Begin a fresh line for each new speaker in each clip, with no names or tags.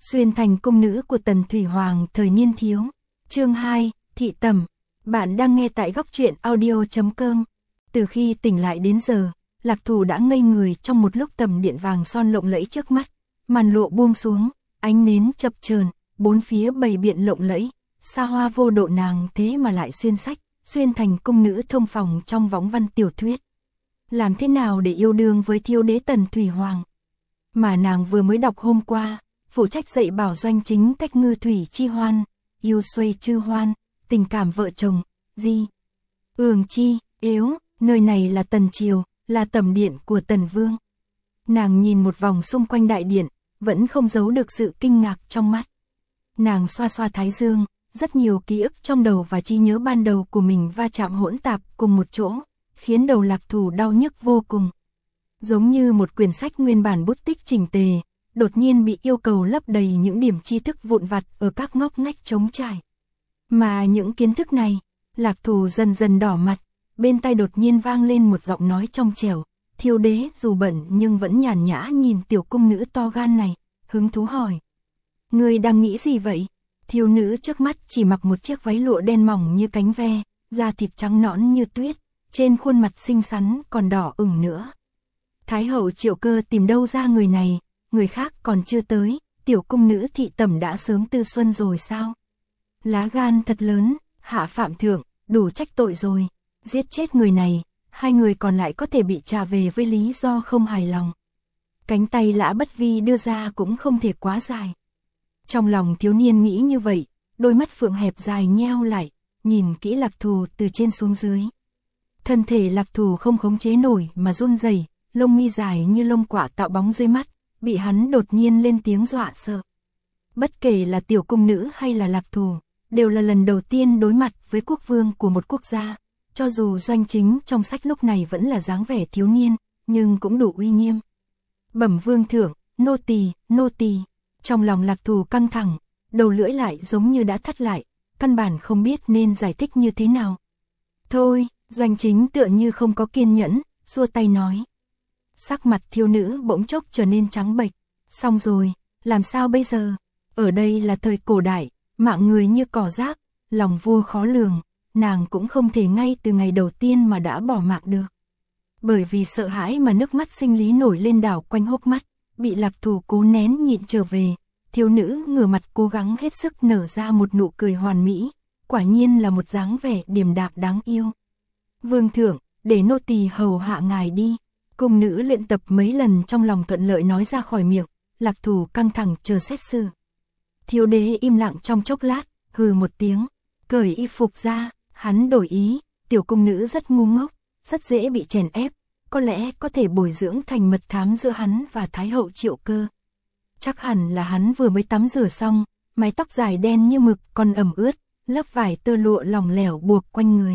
Xuyên thành cung nữ của Tần Thủy Hoàng thời niên thiếu. Chương 2, Thị Tẩm. Bạn đang nghe tại góc truyện audio.com. Từ khi tỉnh lại đến giờ, Lạc Thù đã ngây người trong một lúc tầm điện vàng son lộng lẫy trước mắt. Màn lụa buông xuống, ánh nến chập chờn, bốn phía bày biện lộng lẫy, xa hoa vô độ, nàng thế mà lại xuyên thành cung nữ thông phòng trong võng văn tiểu thuyết. Làm thế nào để yêu đương với thiếu đế Tần Thủy Hoàng? Mà nàng vừa mới đọc hôm qua, phụ trách dạy bảo Doanh Chính cách ngư thủy chi hoan, yêu xuôi chư hoan, tình cảm vợ chồng, di. Chi, yếu, nơi này là Tần Triều, là tẩm điện của Tần Vương. Nàng nhìn một vòng xung quanh đại điện, vẫn không giấu được sự kinh ngạc trong mắt. Nàng xoa xoa thái dương, rất nhiều ký ức trong đầu và trí nhớ ban đầu của mình va chạm hỗn tạp cùng một chỗ, khiến đầu Lạc Thù đau nhức vô cùng. Giống như một quyển sách nguyên bản bút tích chỉnh tề, đột nhiên bị yêu cầu lấp đầy những điểm tri thức vụn vặt ở các ngóc ngách trống trải. Mà những kiến thức này, Lạc Thù dần dần đỏ mặt, bên tai đột nhiên vang lên một giọng nói trong trẻo. Thiếu đế dù bận nhưng vẫn nhàn nhã nhìn tiểu cung nữ to gan này, hứng thú hỏi. Ngươi đang nghĩ gì vậy? Thiếu nữ trước mắt chỉ mặc một chiếc váy lụa đen mỏng như cánh ve, da thịt trắng nõn như tuyết, trên khuôn mặt xinh xắn còn đỏ ửng nữa. Thái hậu Triệu Cơ tìm đâu ra người này, người khác còn chưa tới, tiểu cung nữ Thị Tẩm đã sớm tư xuân rồi sao? Lá gan thật lớn, hạ phạm thượng, đủ trách tội rồi, giết chết người này, hai người còn lại có thể bị trả về với lý do không hài lòng. Cánh tay Lã Bất Vi đưa ra cũng không thể quá dài. Trong lòng thiếu niên nghĩ như vậy, đôi mắt phượng hẹp dài nheo lại, nhìn kỹ Lạc Thù từ trên xuống dưới. Thân thể Lạc Thù không khống chế nổi mà run rẩy, lông mi dài như lông quả tạo bóng dưới mắt, bị hắn đột nhiên lên tiếng dọa sợ. Bất kể là tiểu cung nữ hay là Lạc Thù, đều là lần đầu tiên đối mặt với quốc vương của một quốc gia. Cho dù Doanh Chính trong sách lúc này vẫn là dáng vẻ thiếu niên, nhưng cũng đủ uy nghiêm. Bẩm vương thượng, nô tỳ. Trong lòng Lạc Thù căng thẳng, đầu lưỡi lại giống như đã thắt lại, căn bản không biết nên giải thích như thế nào. Thôi, Doanh Chính tựa như không có kiên nhẫn, xua tay nói. Sắc mặt thiếu nữ bỗng chốc trở nên trắng bệch. Xong rồi, làm sao bây giờ? Ở đây là thời cổ đại, mạng người như cỏ rác, lòng vua khó lường. Nàng cũng không thể ngay từ ngày đầu tiên mà đã bỏ mạng được. Bởi vì sợ hãi mà nước mắt sinh lý nổi lên đảo quanh hốc mắt, bị Lạc Thù cố nén nhịn trở về. Thiếu nữ ngửa mặt cố gắng hết sức nở ra một nụ cười hoàn mỹ, quả nhiên là một dáng vẻ điềm đạm đáng yêu. Vương thượng, để nô tỳ hầu hạ ngài đi. Cung nữ luyện tập mấy lần trong lòng thuận lợi nói ra khỏi miệng. Lạc Thù căng thẳng chờ xét xử. Thiếu đế im lặng trong chốc lát, hừ một tiếng, cởi y phục ra. Hắn đổi ý, tiểu cung nữ rất ngu ngốc, rất dễ bị chèn ép, có lẽ có thể bồi dưỡng thành mật thám giữa hắn và Thái hậu Triệu Cơ. Chắc hẳn là hắn vừa mới tắm rửa xong, mái tóc dài đen như mực còn ẩm ướt, lớp vải tơ lụa lỏng lẻo buộc quanh người.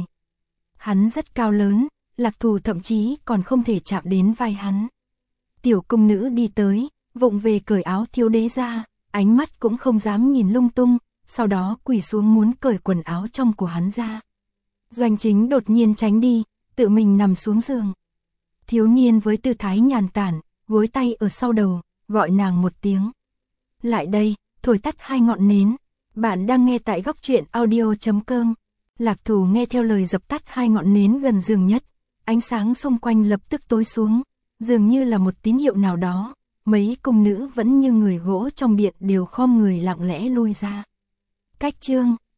Hắn rất cao lớn, Lạc Thù thậm chí còn không thể chạm đến vai hắn. Tiểu cung nữ đi tới, vụng về cởi áo thiếu đế ra, ánh mắt cũng không dám nhìn lung tung, sau đó quỳ xuống muốn cởi quần áo trong của hắn ra. Doanh Chính đột nhiên tránh đi, tự mình nằm xuống giường. Thiếu niên với tư thái nhàn tản, gối tay ở sau đầu, gọi nàng một tiếng. Lại đây, thổi tắt hai ngọn nến. Bạn đang nghe tại góc truyện audio.com. Lạc Thù nghe theo lời dập tắt hai ngọn nến gần giường nhất. Ánh sáng xung quanh lập tức tối xuống, dường như là một tín hiệu nào đó. Mấy cung nữ vẫn như người gỗ trong điện đều khom người lặng lẽ lui ra. Cách chương